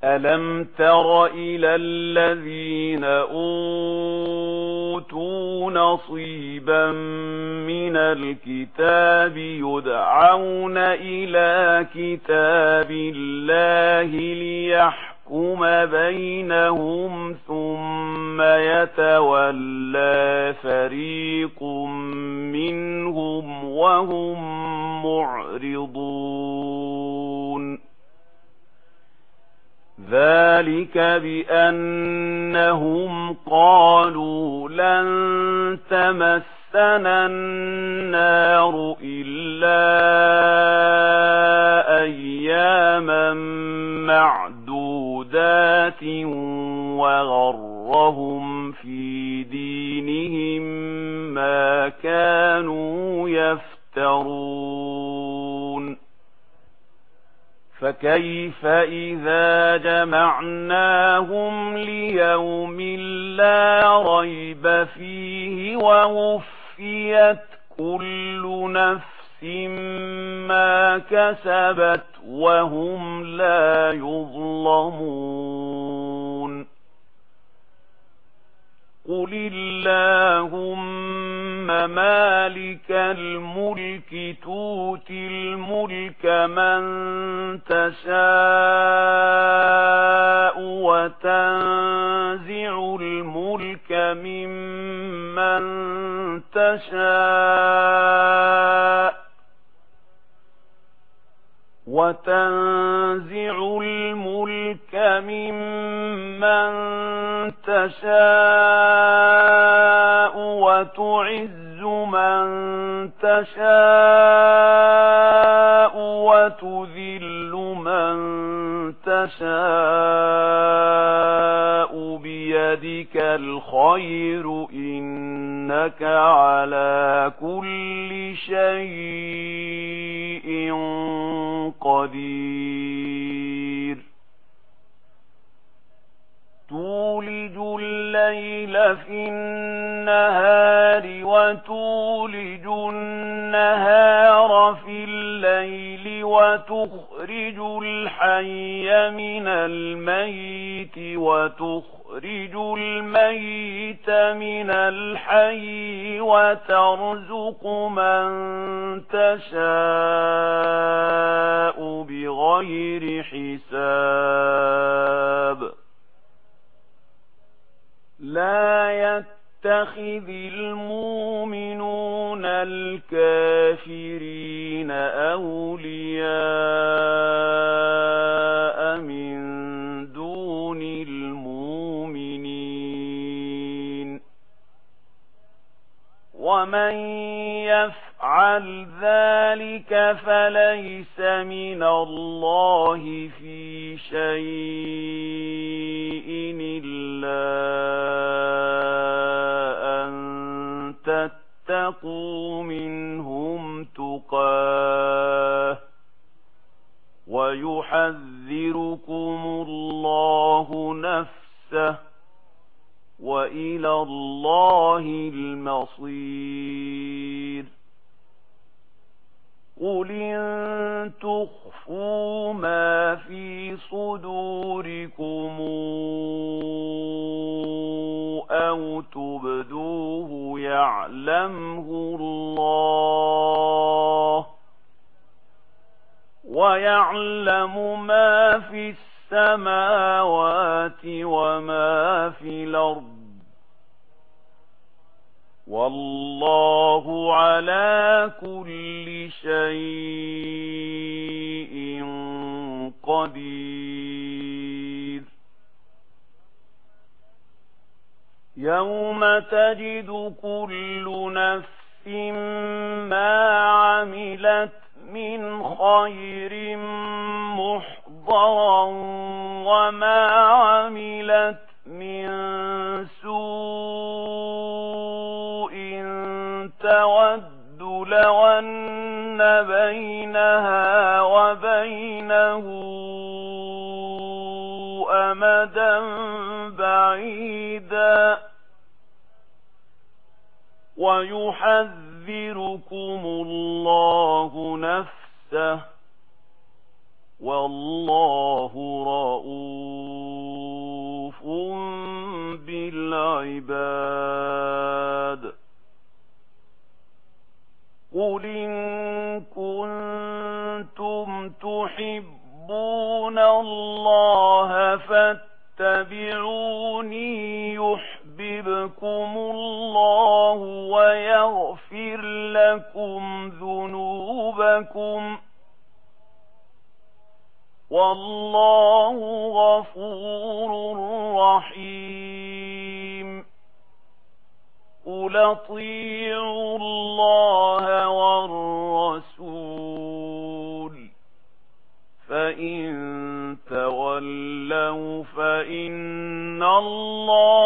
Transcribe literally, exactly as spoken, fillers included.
ألم تر إلى الذين أوتوا نصيبا من الكتاب يدعون إلى كتاب الله ليحكم بينهم ثم يتولى فريق منهم وهم معرضون. ذلك بأنهم قالوا لن تمسنا النار إلا أياما معدودات وغرهم في دينهم ما كانوا يفترون. فكيف إذا جمعناهم ليوم لا ريب فيه ووفيت كل نفس ما كسبت وهم لا يظلمون. قل اللهم مالك الملك تؤتي الملك من تشاء وتنزع الملك ممن تشاء وتنزع الملك ممن تشاء وتعز من تشاء وتذل من تشاء بيدك الخير إنك على كل شيء قدير. تولج الليل في النهار وتولج النهار في الليل وتخرج الحي من الميت وتخرج الميت من الحي وترزق من تشاء بغير حساب. لا يتخذ المؤمنون الكافرين أولياء من دون المؤمنين ومن يفعل ذلك فليس من الله في شيء إلا أن تتقوا منهم تقاه ويحذركم الله نفسه وإلى الله المصير. قل إن تخفوا ما في صدوركم أو تبدوه يعلمه الله ويعلم ما في السماوات وما في الأرض والله على كل شيء قدير. يوم تجد كل نفس ما عملت من خير محضرا وما عملت من سوء تود لو أن بينها وبينه أمدا بعيدا ويحذركم الله نفسه والله رؤوف تحبون الله فاتبعوني يحببكم الله ويغفر لكم ذنوبكم والله غفور رحيم. قل اطيعوا الله والرسول فإن تولوا فإن الله